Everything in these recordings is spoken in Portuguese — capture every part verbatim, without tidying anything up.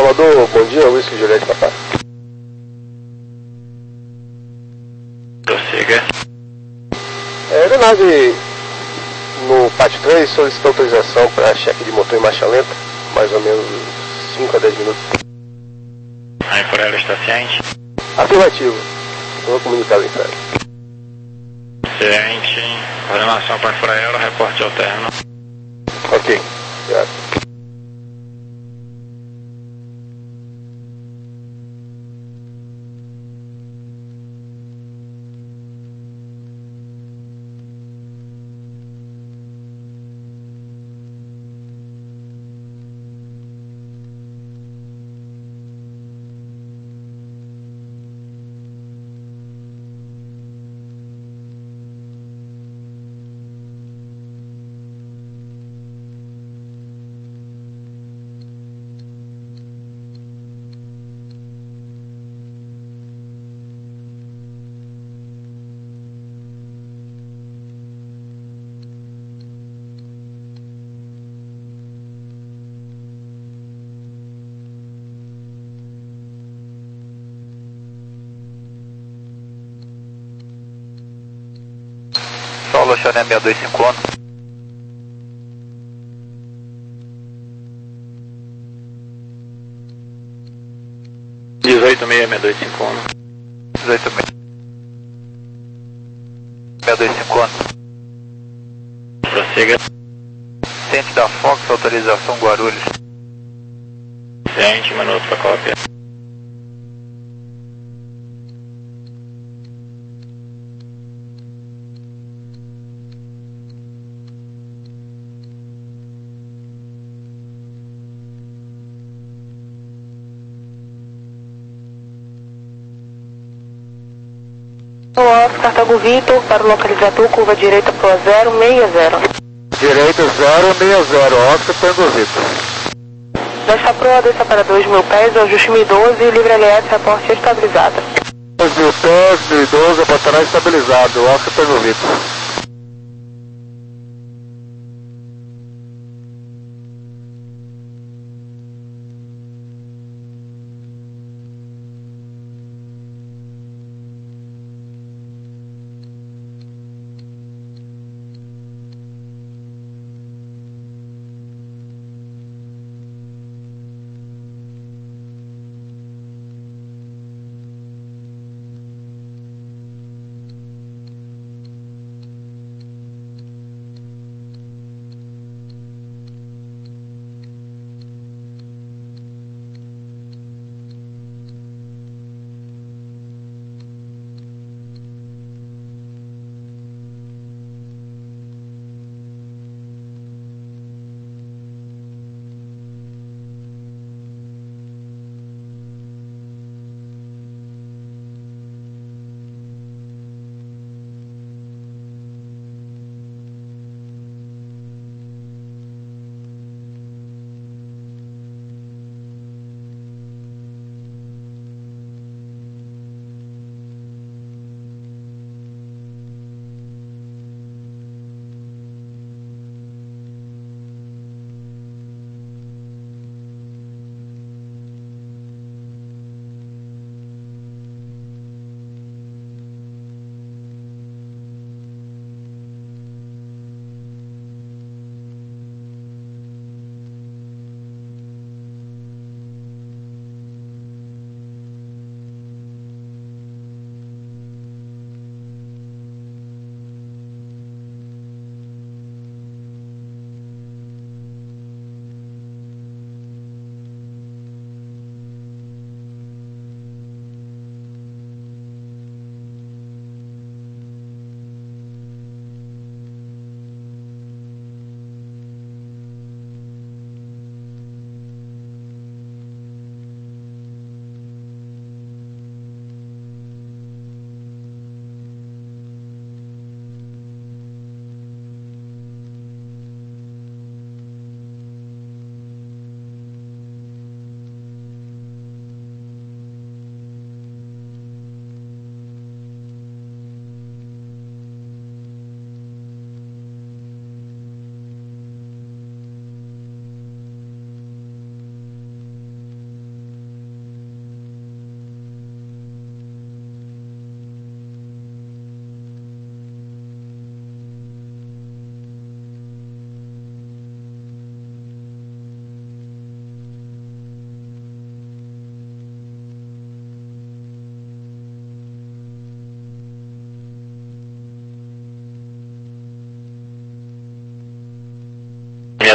Salvador, bom dia, Whisky Juliette, papai. Prossiga. É, aeronave no pátio três solicitou autorização para cheque de motor em marcha lenta, mais ou menos cinco a dez minutos. A Infraero está ciente? Afirmativo. Vou comunicar o Infraero. Ciente. Coordenação para Infraero, reporte alterno. Ok, obrigado. Solo Channel seis dois cinco um. dezoito seis seis dois cinco um. dezoito seis seis dois cinco um. Prossiga. Ciente da Fox, autorização Guarulhos. Ciente, minuto para cópia. Cartago Vitor para o localizador, curva direita para zero seis zero. Direito zero seis zero, Oscar Tango Vitor. Desta proa, desça para dois mil pés, ajuste mil e doze, livre L S, reporte estabilizada. dois mil pés, mil e doze, apontará estabilizado, Oscar Tango Vitor.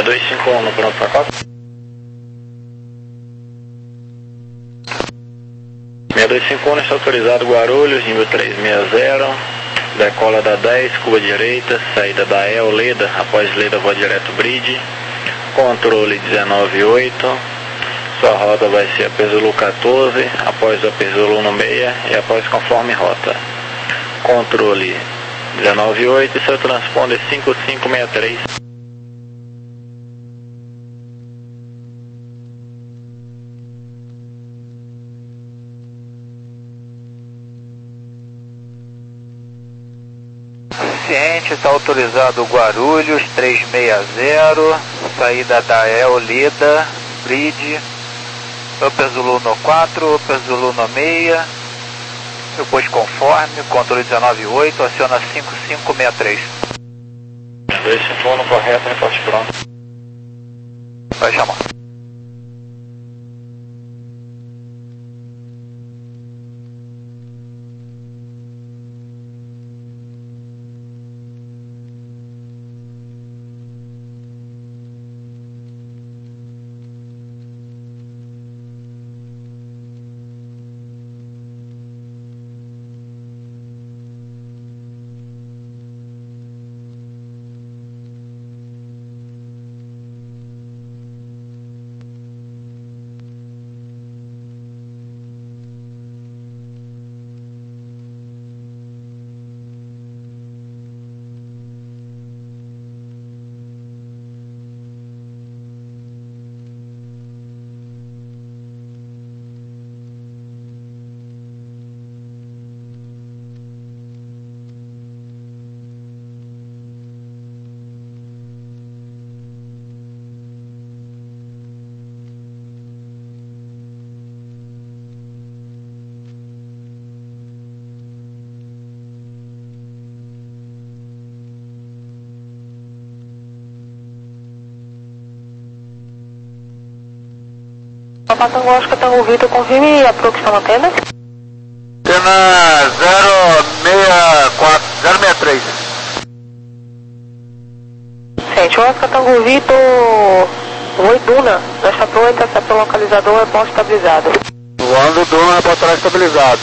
dois cinco um, pronto para quatro. seis dois cinco um, está autorizado Guarulhos, nível trezentos e sessenta, decola da dez, curva direita, saída da E, Leda, após Leda voa direto Bridge, controle dezenove oito, sua rota vai ser a Pesulu quatorze, após a Pesulu no meia e após conforme rota. Controle dezenove oito e seu transponder cinco cinco seis três. Ciente, está autorizado Guarulhos trezentos e sessenta, saída da Eolida, Bridge, Upper Zulu no quatro, Upper Zulu no meia, depois conforme, controle dezenove oito, aciona cinco cinco seis três. dois cinco um no correto, reporte pronto. Vai chamar. Papa Tango Oscar Tango Vitor, confirme a Pro que está na antena. Antena zero seis quatro, zero seis três. Sente, Oscar Tango Vitor, oi Duna, nós está pronto, essa é o localizador, é ponto estabilizado. Voando Duna, reportar estabilizado.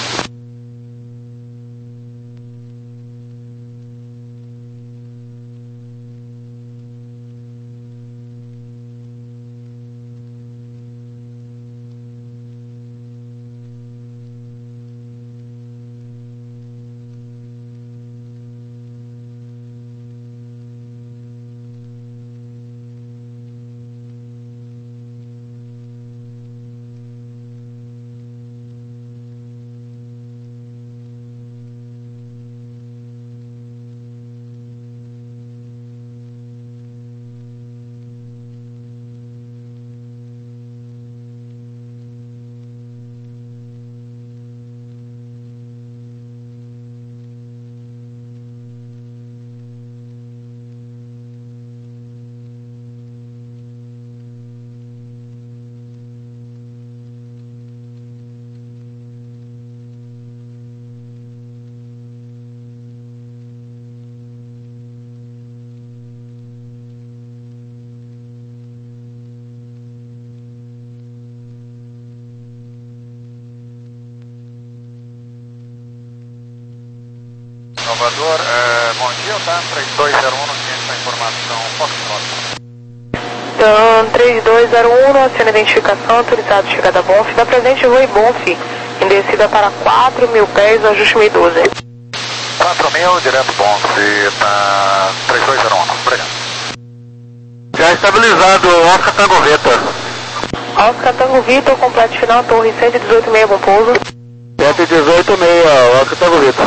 Salvador, é, bom dia, tá? três dois zero um, não tinha essa informação. Foxtrot. Dan três dois zero um, aciona identificação, autorizado chegada a Bonf, da presente Rui Bonf, em descida para quatro mil pés, ajuste mil e doze. quatro mil, direto Bonf, tá três dois zero um, obrigado. Já estabilizado, Oscar Tango Vitor. Oscar Tango Vitor, completo final, torre cento e dezoito seis, bom pouso. cento e dezoito seis, Oscar Tango Vitor.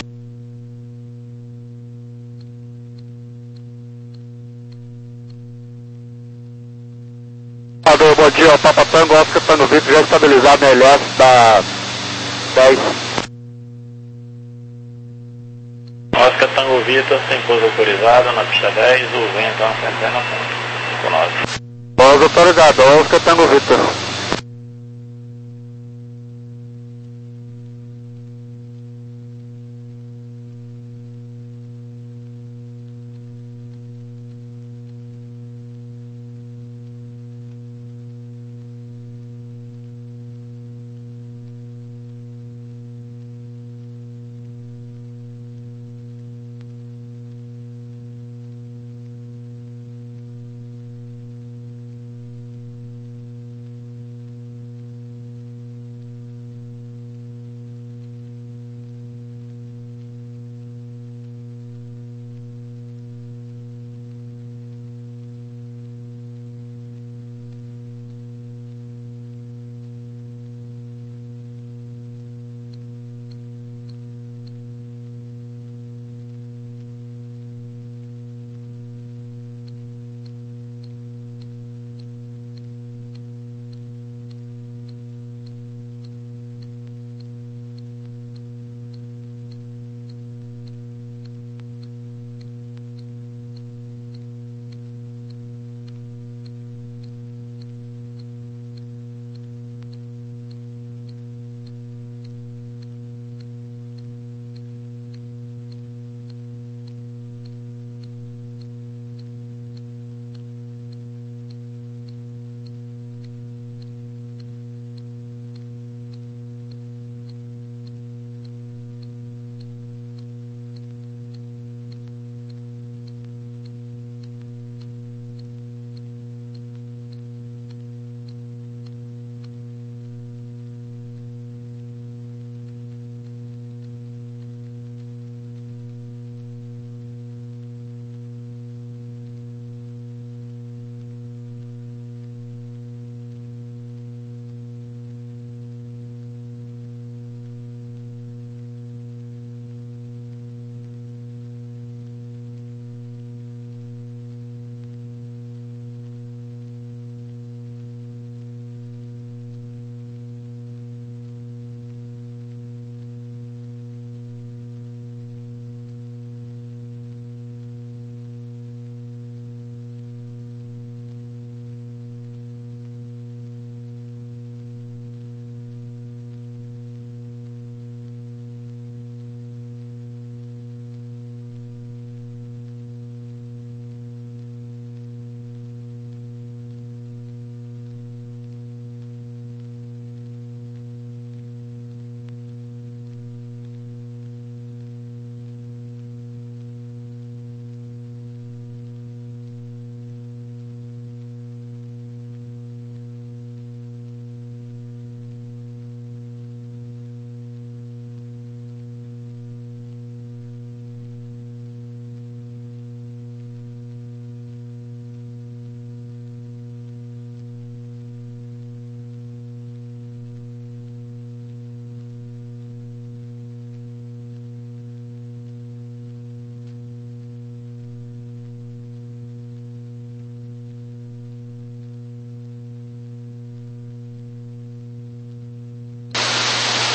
Bom dia, Papa Tango, Oscar Tango Vitor, já estabilizado na L S da dez. Oscar Tango Vitor, sem pouso autorizado na pista dez, o vento é uma centena com nove. Pouso autorizado, Oscar Tango Vitor.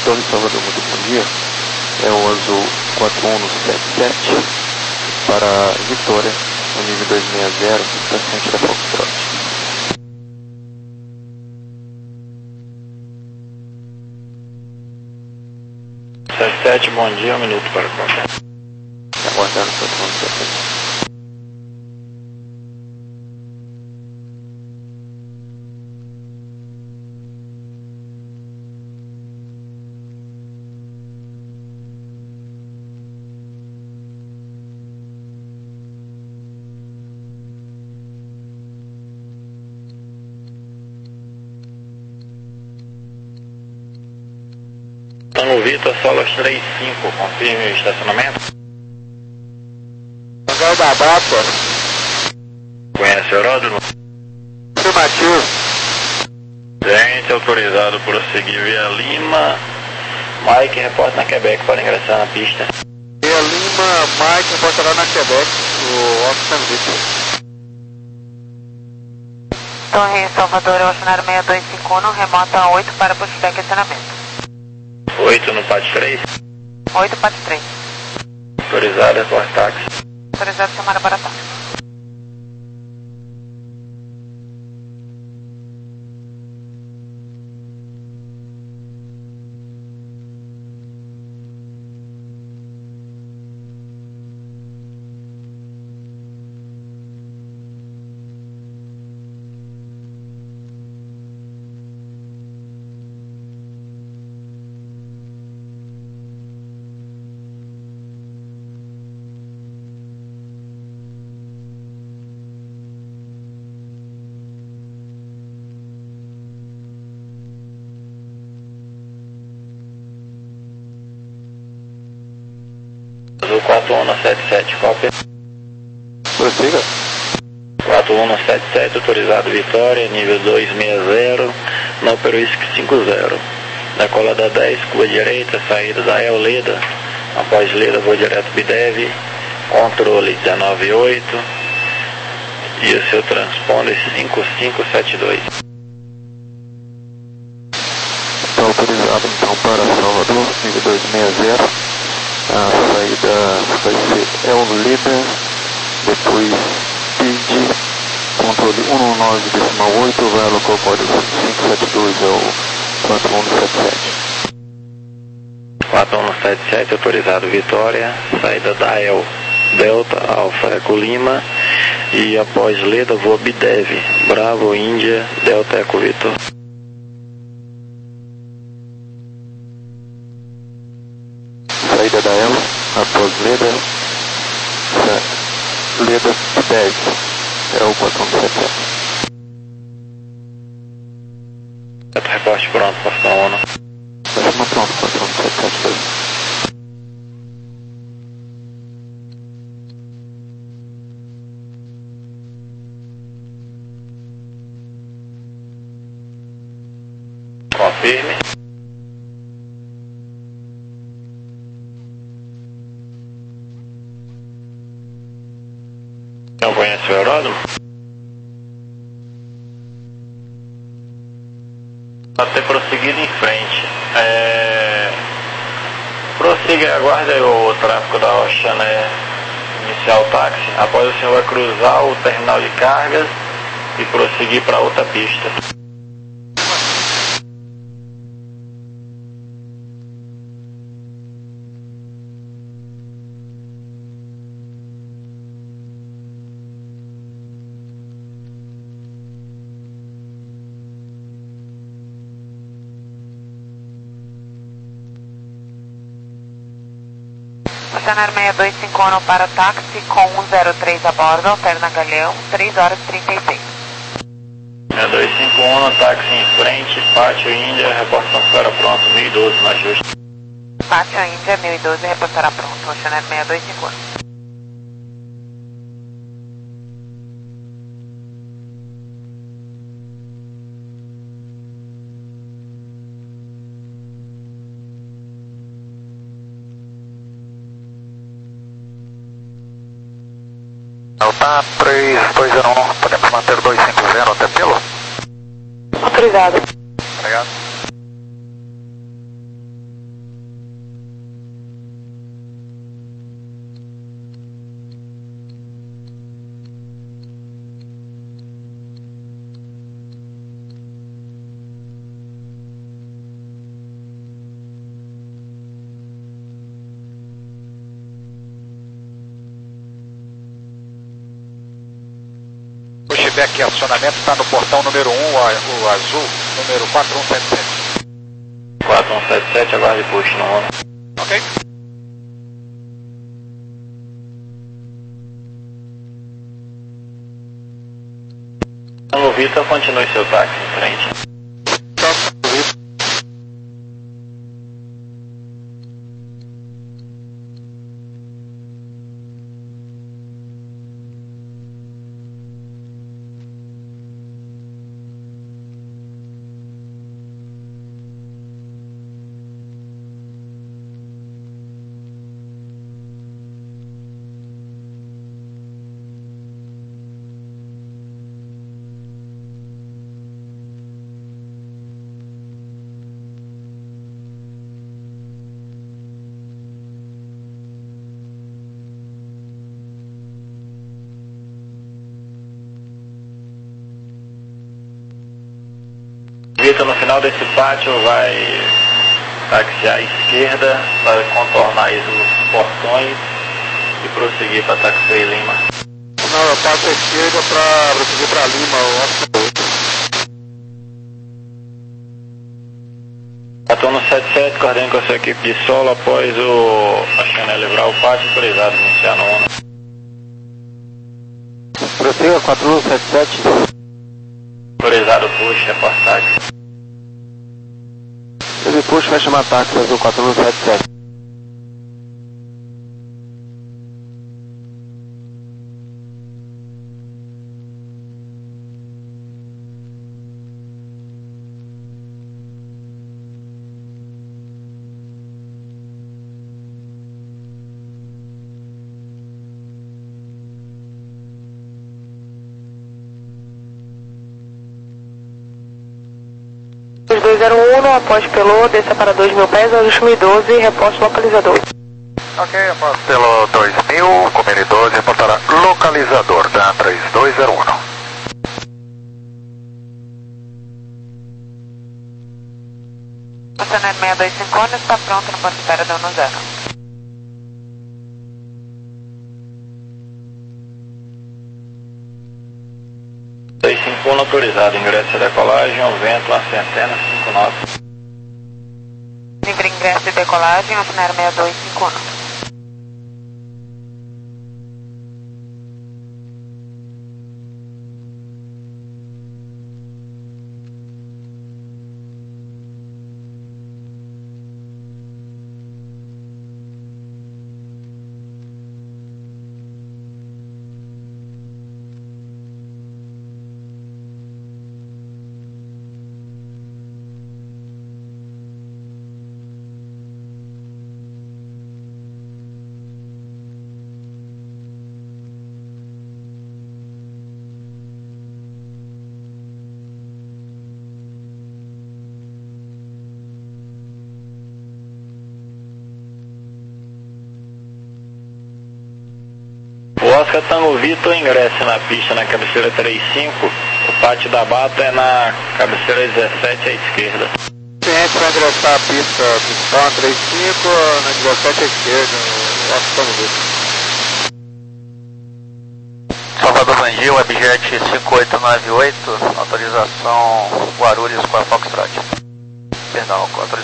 Torre Salvador, muito bom dia. É o azul quatro um sete sete para Vitória, no nível dois seis zero, para frente da Foxtrot. sete sete, bom dia, um minuto para contato. Aguardando o quatro um sete sete. Tango Vitor, Solas três cinco, confirme o estacionamento. Lugar da Bata. Conhece o aeródromo? Afirmativo. Gente, autorizado por prosseguir via Lima. Mike, reporta na Quebec para ingressar na pista. Via Lima, Mike, reportará na Quebec, o Austin Vitor. Torre Salvador, Oceanário seis dois cinco um, remota oito para pushback estacionamento. oito no P A T três. oito P A T três. Autorizado, repórter táxi. Autorizado chamada para táxi. Azul quatro um sete sete, cópia. Prossiga. quatro um sete sete, autorizado Vitória, nível dois seis zero, no Peruísque cinco zero. Decola da dez, curva direita, saída da El Leda. Após Leda, vou direto Bidev, controle dezenove oito e o seu transponder cinco cinco sete dois. Está autorizado então para Salvador, nível dois seis zero. A saída vai ser El Leda, depois Pid, controle um nove decimal oito, vai alocar o código cinco sete dois ao quatro um sete sete. quatro um sete sete, autorizado Vitória, saída da El Delta, Alfa Eco Lima, e após Leda, vou Bidev, Bravo Índia, Delta Eco Vitor. Saída da El, após Leda, Leda dez, é o quatro um sete sete. Reporte pronto, Boston ONU. Próximo pronto, quatro um sete sete dois. Confirme. Não conhece o aeródromo? Para ter prosseguido em frente. É... Prossiga e aguarde o tráfego da Ocean Air iniciar o táxi. Após o senhor vai cruzar o terminal de cargas e prosseguir para outra pista. Oceanário seis dois cinco um para táxi com um zero três a bordo, alterna Galeão, três horas e trinta e seis. seis dois cinco um, táxi em frente, Pátio Índia, reportação estará pronto, mil e doze no ajuste. Pátio Índia, mil e doze, reportará pronto, Oceanário seis dois cinco um. Delta três dois zero um, podemos manter dois cinco zero até pelo? Autorizado. Obrigado. tiver aqui acionamento, está no portão número um, o azul, número quatro um sete sete. quatro um sete sete, aguarde push no ONU. Ok. Tango Vitor, continue seu táxi em frente. Vitor, no final desse pátio vai taxiar à esquerda para contornar os portões e prosseguir para Taxway Lima. Não, eu passo à esquerda para prosseguir para Lima, o Atono sete sete, coordene com a sua equipe de solo após o a Chanel livrar o pátio, autorizado iniciar no ONU. Prossiga quatro um sete sete. Autorizado push, reportagem. Ele puxa, vai chamar táxi azul quatro um sete sete. dois zero um, após pelo, desça para dois mil pés, ajuste mil e doze, reporte localizador. Ok, após pelo dois mil, com mil e doze, reportará localizador da três dois zero um. A Chanel seis dois cinco está pronto no ponto de espera da ONU zero. dois cinco um autorizado, ingresso e decolagem, ao vento, a centena, cinco nove. Livre ingresso e decolagem, a Chanel seis dois cinco um. Oscar Tango Vitor, ingresse na pista na cabeceira trinta e cinco, o pátio da Bata é na cabeceira dezessete à esquerda. cliente vai ingressar a pista pistão trinta e cinco, na dezessete à esquerda, o Oscar Tango Vitor. Salvador Vangil, Webjet cinco oito nove oito, autorização Guarulhos com a Foxtrot. Perdão, autorização.